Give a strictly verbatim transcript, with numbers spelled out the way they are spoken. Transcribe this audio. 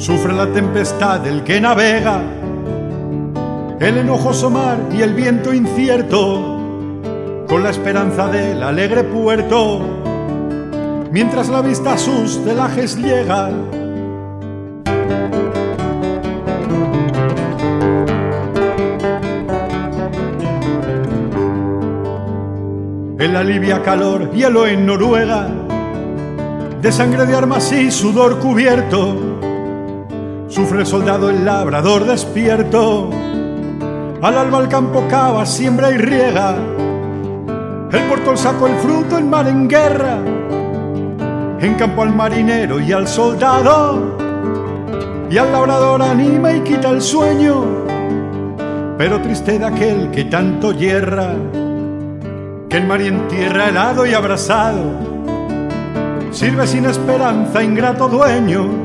Sufre la tempestad del que navega, el enojoso mar y el viento incierto, con la esperanza del alegre puerto, mientras la vista a sus celajes llega. El alivia calor, hielo en Noruega, de sangre de armas y sudor cubierto, sufre el soldado, el labrador despierto, al alba el campo cava, siembra y riega, el puerto el saco, el fruto, el mar en guerra, en campo al marinero y al soldado, y al labrador anima y quita el sueño, pero triste de aquel que tanto yerra, que en mar y en tierra helado y abrasado, sirve sin esperanza, ingrato dueño,